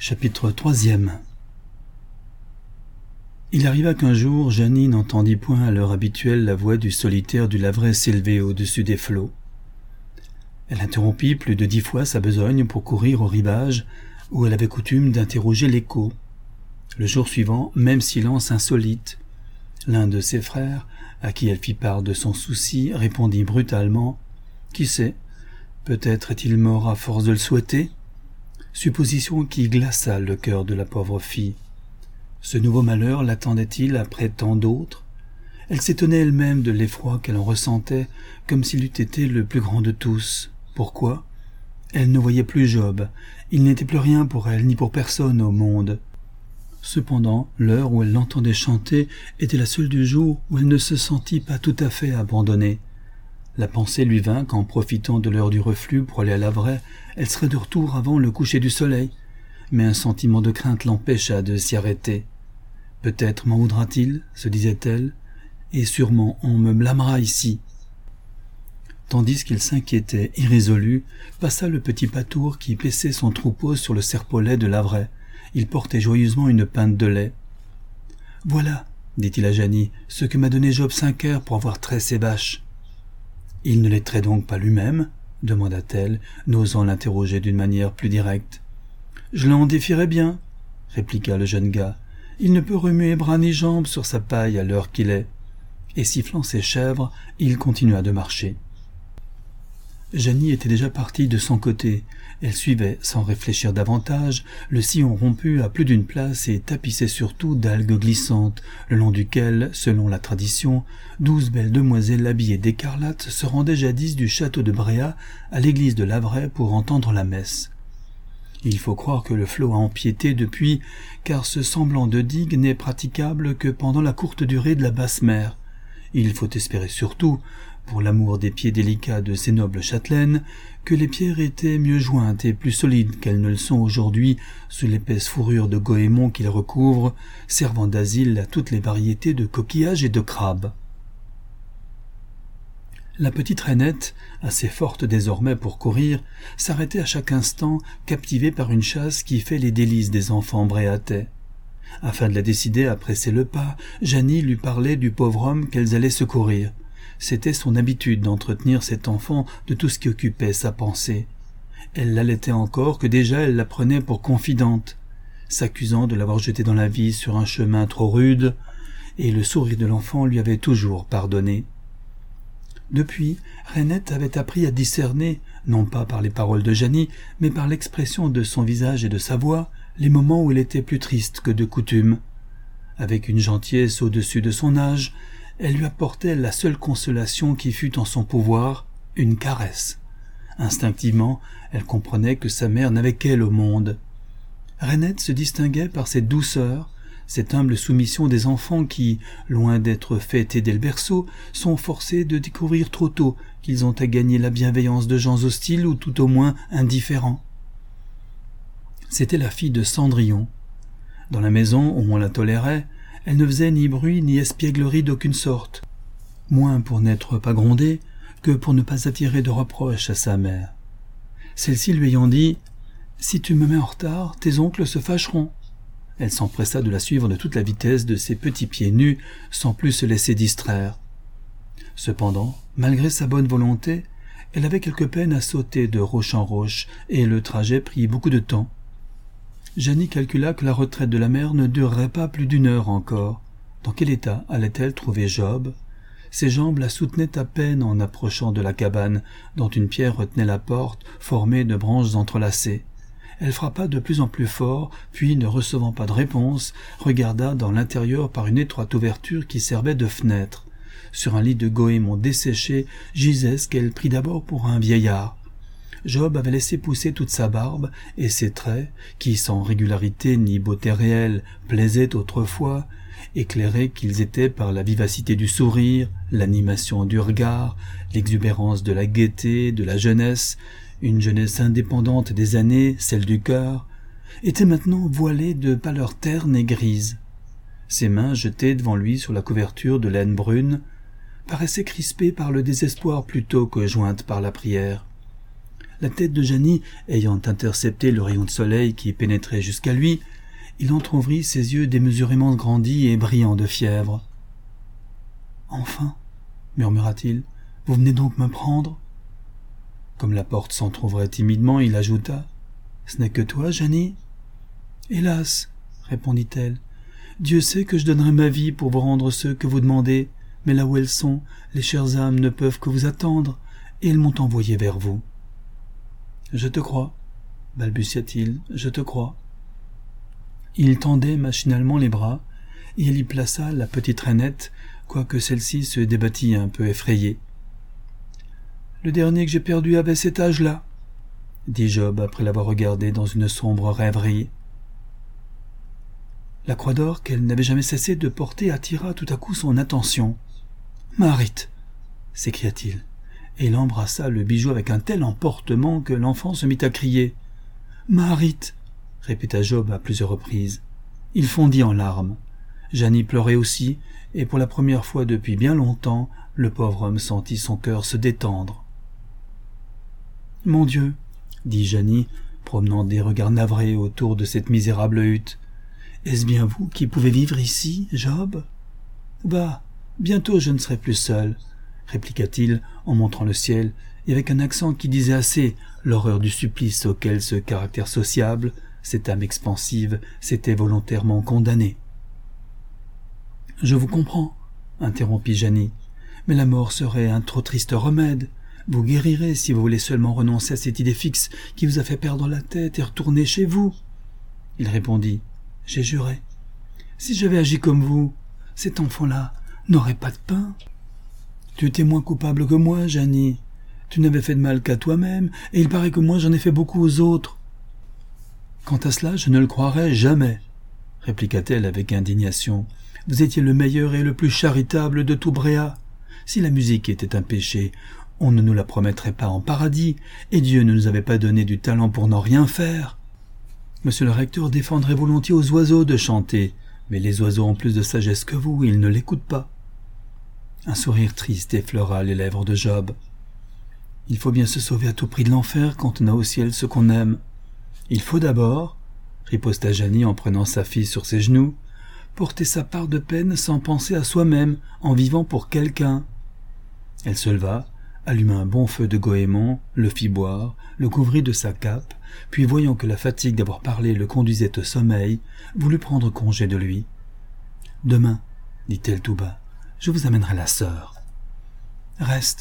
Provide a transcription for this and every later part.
Chapitre 3. Il arriva qu'un jour, Jeannie n'entendit point à l'heure habituelle la voix du solitaire du Lavray s'élever au-dessus des flots. Elle interrompit plus de 10 fois sa besogne pour courir au rivage, où elle avait coutume d'interroger l'écho. Le jour suivant, même silence insolite. L'un de ses frères, à qui elle fit part de son souci, répondit brutalement « Qui sait, peut-être est-il mort à force de le souhaiter ?» Supposition qui glaça le cœur de la pauvre fille. Ce nouveau malheur l'attendait-il après tant d'autres? Elle s'étonnait elle-même de l'effroi qu'elle en ressentait, comme s'il eût été le plus grand de tous. Pourquoi? Elle ne voyait plus Job. Il n'était plus rien pour elle, ni pour personne au monde. Cependant, l'heure où elle l'entendait chanter était la seule du jour où elle ne se sentit pas tout à fait abandonnée. La pensée lui vint qu'en profitant de l'heure du reflux pour aller à Lavray, elle serait de retour avant le coucher du soleil. Mais un sentiment de crainte l'empêcha de s'y arrêter. « Peut-être m'en voudra-t-il, se disait-elle, et sûrement on me blâmera ici. » Tandis qu'il s'inquiétait, irrésolu, passa le petit pâtour qui paissait son troupeau sur le serpolet de Lavray. Il portait joyeusement une pinte de lait. « Voilà, dit-il à Jeannie, ce que m'a donné Job Cinquer pour avoir trait ses vaches. » « Il ne les trait donc pas lui-même » demanda-t-elle, n'osant l'interroger d'une manière plus directe. « Je l'en défierais bien, » répliqua le jeune gars. « Il ne peut remuer bras ni jambes sur sa paille à l'heure qu'il est. » Et sifflant ses chèvres, il continua de marcher. Jeannie était déjà partie de son côté. Elle suivait, sans réfléchir davantage, le sillon rompu à plus d'une place et tapissait surtout d'algues glissantes, le long duquel, selon la tradition, 12 belles demoiselles habillées d'écarlate se rendaient jadis du château de Bréhat à l'église de Lavray pour entendre la messe. Il faut croire que le flot a empiété depuis, car ce semblant de digue n'est praticable que pendant la courte durée de la basse mer. Il faut espérer surtout, pour l'amour des pieds délicats de ces nobles châtelaines, que les pierres étaient mieux jointes et plus solides qu'elles ne le sont aujourd'hui sous l'épaisse fourrure de goémon qui les recouvre, servant d'asile à toutes les variétés de coquillages et de crabes. La petite rainette, assez forte désormais pour courir, s'arrêtait à chaque instant, captivée par une chasse qui fait les délices des enfants bréhatais. Afin de la décider à presser le pas, Jeannie lui parlait du pauvre homme qu'elles allaient secourir. C'était son habitude d'entretenir cet enfant de tout ce qui occupait sa pensée. Elle l'allaitait encore que déjà elle la prenait pour confidente, s'accusant de l'avoir jetée dans la vie sur un chemin trop rude, et le sourire de l'enfant lui avait toujours pardonné. Depuis, Rainette avait appris à discerner, non pas par les paroles de Jeannie, mais par l'expression de son visage et de sa voix, les moments où elle était plus triste que de coutume. Avec une gentillesse au-dessus de son âge, elle lui apportait la seule consolation qui fût en son pouvoir, une caresse. Instinctivement, elle comprenait que sa mère n'avait qu'elle au monde. Rainette se distinguait par cette douceur, cette humble soumission des enfants qui, loin d'être fêtés dès le berceau, sont forcés de découvrir trop tôt qu'ils ont à gagner la bienveillance de gens hostiles ou tout au moins indifférents. C'était la fille de Cendrillon. Dans la maison où on la tolérait, elle ne faisait ni bruit ni espièglerie d'aucune sorte, moins pour n'être pas grondée que pour ne pas attirer de reproches à sa mère. Celle-ci lui ayant dit « Si tu me mets en retard, tes oncles se fâcheront », elle s'empressa de la suivre de toute la vitesse de ses petits pieds nus sans plus se laisser distraire. Cependant, malgré sa bonne volonté, elle avait quelque peine à sauter de roche en roche et le trajet prit beaucoup de temps. Jeannie calcula que la retraite de la mère ne durerait pas plus d'1 heure encore. Dans quel état allait-elle trouver Job? Ses jambes la soutenaient à peine en approchant de la cabane, dont une pierre retenait la porte, formée de branches entrelacées. Elle frappa de plus en plus fort, puis, ne recevant pas de réponse, regarda dans l'intérieur par une étroite ouverture qui servait de fenêtre. Sur un lit de goémon desséché gisait ce qu'elle prit d'abord pour un vieillard. Job avait laissé pousser toute sa barbe, et ses traits, qui sans régularité ni beauté réelle plaisaient autrefois, éclairés qu'ils étaient par la vivacité du sourire, l'animation du regard, l'exubérance de la gaieté, de la jeunesse, une jeunesse indépendante des années, celle du cœur, étaient maintenant voilés de pâleur terne et grise. Ses mains jetées devant lui sur la couverture de laine brune paraissaient crispées par le désespoir plutôt que jointes par la prière. La tête de Janie ayant intercepté le rayon de soleil qui pénétrait jusqu'à lui, il entr'ouvrit ses yeux démesurément grandis et brillants de fièvre. « Enfin, murmura-t-il, vous venez donc me prendre ?» Comme la porte s'entr'ouvrait timidement, il ajouta « Ce n'est que toi, Janie ?»« Hélas, répondit-elle, Dieu sait que je donnerai ma vie pour vous rendre ceux que vous demandez, mais là où elles sont, les chères âmes ne peuvent que vous attendre, et elles m'ont envoyé vers vous. »« Je te crois, balbutia-t-il, je te crois. » Il tendait machinalement les bras, et elle y plaça la petite Rainette, quoique celle-ci se débattît un peu effrayée. « Le dernier que j'ai perdu avait cet âge-là, » dit Job après l'avoir regardé dans une sombre rêverie. La croix d'or qu'elle n'avait jamais cessé de porter attira tout à coup son attention. « Marit !» s'écria-t-il, et il embrassa le bijou avec un tel emportement que l'enfant se mit à crier. « Marit !» répéta Job à plusieurs reprises. Il fondit en larmes. Janie pleurait aussi, et pour la première fois depuis bien longtemps, le pauvre homme sentit son cœur se détendre. « Mon Dieu !» dit Janie, promenant des regards navrés autour de cette misérable hutte. « Est-ce bien vous qui pouvez vivre ici, Job ?»« Va, bientôt je ne serai plus seul, » répliqua-t-il en montrant le ciel, et avec un accent qui disait assez l'horreur du supplice auquel ce caractère sociable, cette âme expansive, s'était volontairement condamnée. « Je vous comprends, » interrompit Janie, « mais la mort serait un trop triste remède. Vous guérirez si vous voulez seulement renoncer à cette idée fixe qui vous a fait perdre la tête et retourner chez vous. » Il répondit, « J'ai juré. Si j'avais agi comme vous, cet enfant-là n'aurait pas de pain. » « Tu étais moins coupable que moi, Janie. Tu n'avais fait de mal qu'à toi-même, et il paraît que moi j'en ai fait beaucoup aux autres. »« Quant à cela, je ne le croirais jamais, » répliqua-t-elle avec indignation. « Vous étiez le meilleur et le plus charitable de tout Bréa. Si la musique était un péché, on ne nous la promettrait pas en paradis, et Dieu ne nous avait pas donné du talent pour n'en rien faire. Monsieur le recteur défendrait volontiers aux oiseaux de chanter, mais les oiseaux ont plus de sagesse que vous, ils ne l'écoutent pas. » Un sourire triste effleura les lèvres de Job. « Il faut bien se sauver à tout prix de l'enfer quand on a au ciel ce qu'on aime. Il faut d'abord, riposta Janie en prenant sa fille sur ses genoux, porter sa part de peine sans penser à soi-même, en vivant pour quelqu'un. » Elle se leva, alluma un bon feu de goémon, le fit boire, le couvrit de sa cape, puis voyant que la fatigue d'avoir parlé le conduisait au sommeil, voulut prendre congé de lui. « Demain, dit-elle tout bas, je vous amènerai la sœur. »« Reste, »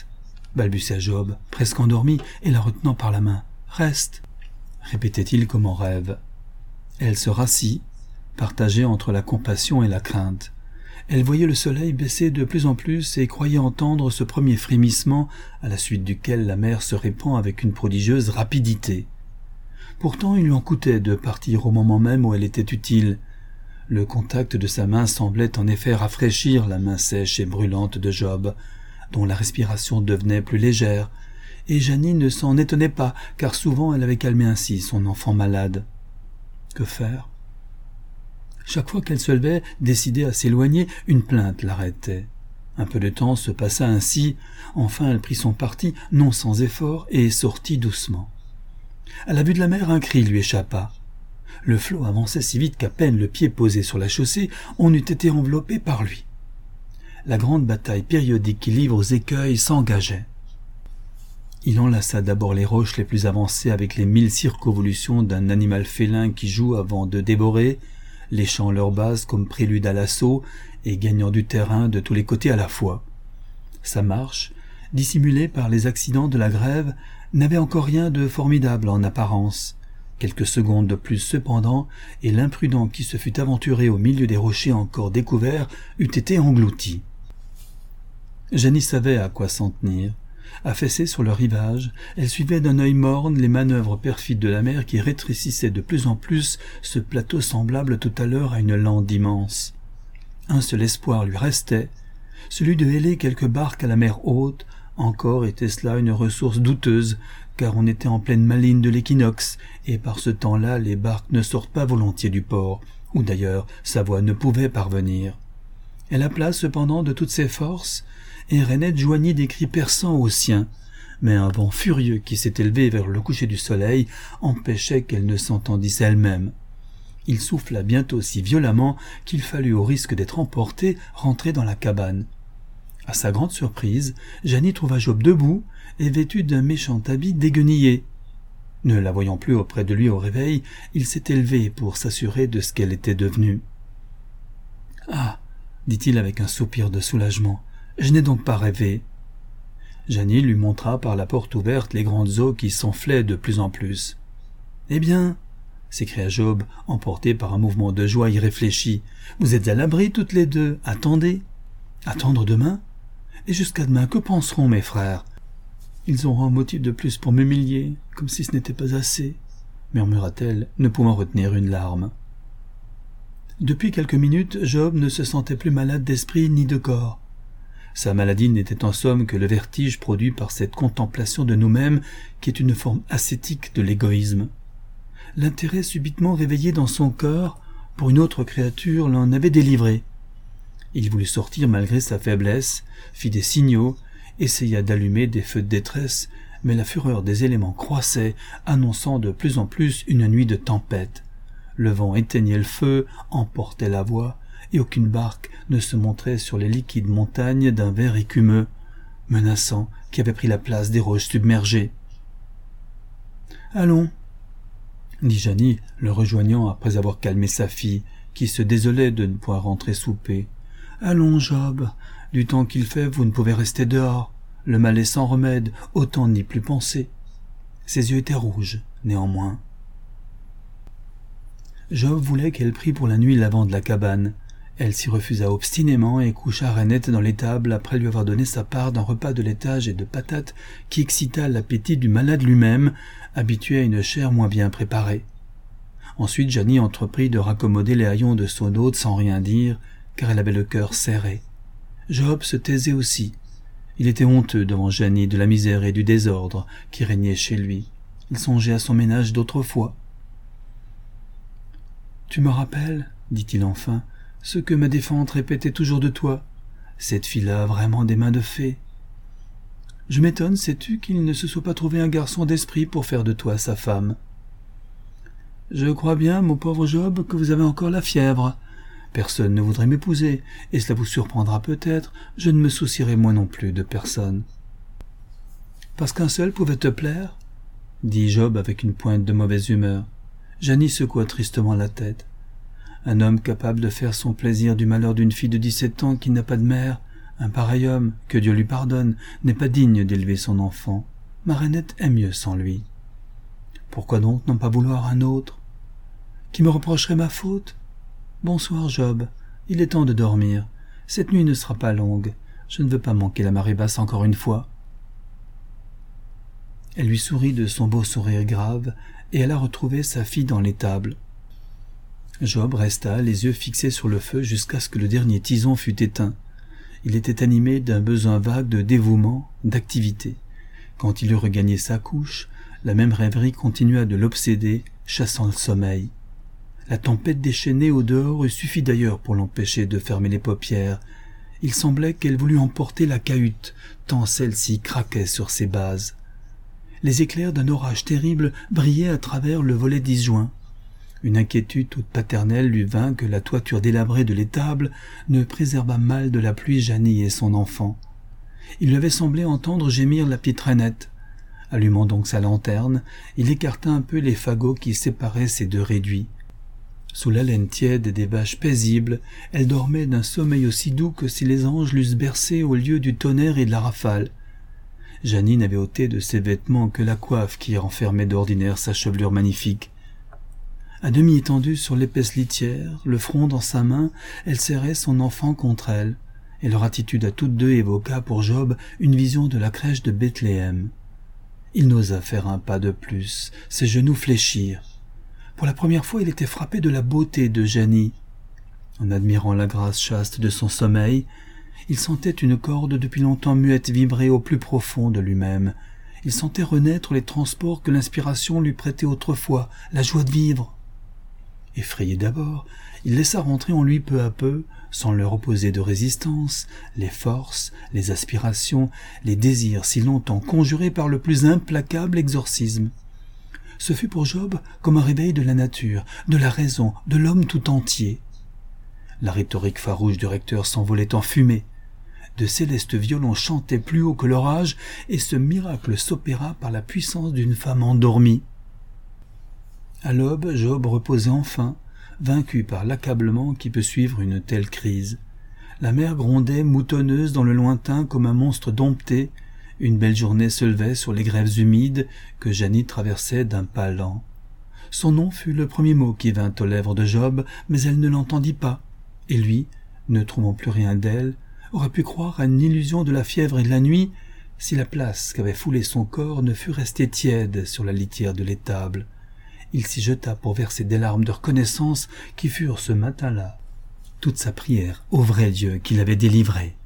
balbutia Job, presque endormi, et la retenant par la main. « Reste, » répétait-il comme en rêve. Elle se rassit, partagée entre la compassion et la crainte. Elle voyait le soleil baisser de plus en plus et croyait entendre ce premier frémissement à la suite duquel la mer se répand avec une prodigieuse rapidité. Pourtant il lui en coûtait de partir au moment même où elle était utile. Le contact de sa main semblait en effet rafraîchir la main sèche et brûlante de Job, dont la respiration devenait plus légère, et Janie ne s'en étonnait pas, car souvent elle avait calmé ainsi son enfant malade. Que faire? Chaque fois qu'elle se levait, décidée à s'éloigner, une plainte l'arrêtait. Un peu de temps se passa ainsi, enfin elle prit son parti, non sans effort, et sortit doucement. À la vue de la mer, un cri lui échappa. Le flot avançait si vite qu'à peine le pied posé sur la chaussée, on eût été enveloppé par lui. La grande bataille périodique qui livre aux écueils s'engageait. Il enlaça d'abord les roches les plus avancées avec les 1000 circonvolutions d'un animal félin qui joue avant de dévorer, léchant leur base comme prélude à l'assaut et gagnant du terrain de tous les côtés à la fois. Sa marche, dissimulée par les accidents de la grève, n'avait encore rien de formidable en apparence. Quelques secondes de plus cependant, et l'imprudent qui se fût aventuré au milieu des rochers encore découverts eût été englouti. Janie savait à quoi s'en tenir. Affaissée sur le rivage, elle suivait d'un œil morne les manœuvres perfides de la mer qui rétrécissait de plus en plus ce plateau semblable tout à l'heure à une lande immense. Un seul espoir lui restait, celui de héler quelques barques à la mer haute. Encore était-ce là une ressource douteuse, car on était en pleine maligne de l'équinoxe, et par ce temps-là les barques ne sortent pas volontiers du port, où d'ailleurs sa voix ne pouvait parvenir. Elle appela cependant de toutes ses forces, et Rainette joignit des cris perçants aux siens, mais un vent furieux qui s'est élevé vers le coucher du soleil empêchait qu'elle ne s'entendisse elle-même. Il souffla bientôt si violemment qu'il fallut, au risque d'être emporté, rentrer dans la cabane. À sa grande surprise, Jeannie trouva Job debout et vêtu d'un méchant habit déguenillé. Ne la voyant plus auprès de lui au réveil, il s'était levé pour s'assurer de ce qu'elle était devenue. « Ah !» dit-il avec un soupir de soulagement, « je n'ai donc pas rêvé. » Jeannie lui montra par la porte ouverte les grandes eaux qui s'enflaient de plus en plus. « Eh bien !» s'écria Job, emporté par un mouvement de joie irréfléchi. « Vous êtes à l'abri toutes les deux. Attendez. » « Attendre demain ? Et jusqu'à demain, que penseront mes frères ? Ils auront un motif de plus pour m'humilier, comme si ce n'était pas assez, » murmura-t-elle, ne pouvant retenir une larme. Depuis quelques minutes, Job ne se sentait plus malade d'esprit ni de corps. Sa maladie n'était en somme que le vertige produit par cette contemplation de nous-mêmes qui est une forme ascétique de l'égoïsme. L'intérêt subitement réveillé dans son cœur pour une autre créature l'en avait délivré. Il voulut sortir malgré sa faiblesse, fit des signaux, essaya d'allumer des feux de détresse, mais la fureur des éléments croissait, annonçant de plus en plus une nuit de tempête. Le vent éteignait le feu, emportait la voie, et aucune barque ne se montrait sur les liquides montagnes d'un vert écumeux, menaçant, qui avait pris la place des roches submergées. « Allons !» dit Jeannie, le rejoignant après avoir calmé sa fille, qui se désolait de ne pouvoir rentrer souper. « Allons, Job, du temps qu'il fait, vous ne pouvez rester dehors. Le mal est sans remède, autant n'y plus penser. » Ses yeux étaient rouges, néanmoins. Job voulait qu'elle prît pour la nuit l'avant de la cabane. Elle s'y refusa obstinément et coucha rainette dans l'étable après lui avoir donné sa part d'un repas de laitage et de patates qui excita l'appétit du malade lui-même, habitué à une chair moins bien préparée. Ensuite, Jeannie entreprit de raccommoder les haillons de son hôte sans rien dire, car elle avait le cœur serré. Job se taisait aussi. Il était honteux devant Jeannie de la misère et du désordre qui régnait chez lui. Il songeait à son ménage d'autrefois. « Tu me rappelles, dit-il enfin, ce que ma défunte répétait toujours de toi. Cette fille-là a vraiment des mains de fée. Je m'étonne, sais-tu, qu'il ne se soit pas trouvé un garçon d'esprit pour faire de toi sa femme. Je crois bien, mon pauvre Job, que vous avez encore la fièvre. Personne ne voudrait m'épouser, et cela vous surprendra peut-être, je ne me soucierai moi non plus de personne. Parce qu'un seul pouvait te plaire, dit Job avec une pointe de mauvaise humeur. Jeannie secoua tristement la tête. Un homme capable de faire son plaisir du malheur d'une fille de 17 ans qui n'a pas de mère, un pareil homme, que Dieu lui pardonne, n'est pas digne d'élever son enfant. Ma Rainette est mieux sans lui. Pourquoi donc n'en pas vouloir un autre? Qui me reprocherait ma faute? Bonsoir, Job. Il est temps de dormir. Cette nuit ne sera pas longue. Je ne veux pas manquer la marée basse encore une fois. Elle lui sourit de son beau sourire grave, et elle a retrouvé sa fille dans l'étable. Job resta, les yeux fixés sur le feu jusqu'à ce que le dernier tison fût éteint. Il était animé d'un besoin vague de dévouement, d'activité. Quand il eut regagné sa couche, la même rêverie continua de l'obséder, chassant le sommeil. La tempête déchaînée au dehors eût suffi d'ailleurs pour l'empêcher de fermer les paupières. Il semblait qu'elle voulût emporter la cahute, tant celle-ci craquait sur ses bases. Les éclairs d'un orage terrible brillaient à travers le volet disjoint. Une inquiétude toute paternelle lui vint que la toiture délabrée de l'étable ne préservât mal de la pluie Jeannie et son enfant. Il lui avait semblé entendre gémir la petite Rainette. Allumant donc sa lanterne, il écarta un peu les fagots qui séparaient ces deux réduits. Sous l'haleine tiède des vaches paisibles, elle dormait d'un sommeil aussi doux que si les anges l'eussent bercée au lieu du tonnerre et de la rafale. Jeannie n'avait ôté de ses vêtements que la coiffe qui renfermait d'ordinaire sa chevelure magnifique. À demi étendue sur l'épaisse litière, le front dans sa main, elle serrait son enfant contre elle, et leur attitude à toutes deux évoqua pour Job une vision de la crèche de Bethléem. Il n'osa faire un pas de plus, ses genoux fléchirent. Pour la première fois, il était frappé de la beauté de Jeannie. En admirant la grâce chaste de son sommeil, il sentait une corde depuis longtemps muette vibrer au plus profond de lui-même. Il sentait renaître les transports que l'inspiration lui prêtait autrefois, la joie de vivre. Effrayé d'abord, il laissa rentrer en lui peu à peu, sans leur opposer de résistance, les forces, les aspirations, les désirs si longtemps conjurés par le plus implacable exorcisme. Ce fut pour Job comme un réveil de la nature, de la raison, de l'homme tout entier. La rhétorique farouche du recteur s'envolait en fumée. De célestes violons chantaient plus haut que l'orage, et ce miracle s'opéra par la puissance d'une femme endormie. À l'aube, Job reposait enfin, vaincu par l'accablement qui peut suivre une telle crise. La mer grondait moutonneuse dans le lointain comme un monstre dompté. Une belle journée se levait sur les grèves humides que Janine traversait d'un pas lent. Son nom fut le premier mot qui vint aux lèvres de Job, mais elle ne l'entendit pas. Et lui, ne trouvant plus rien d'elle, aurait pu croire à une illusion de la fièvre et de la nuit, si la place qu'avait foulée son corps ne fût restée tiède sur la litière de l'étable. Il s'y jeta pour verser des larmes de reconnaissance qui furent ce matin-là toute sa prière au vrai Dieu qui l'avait délivré.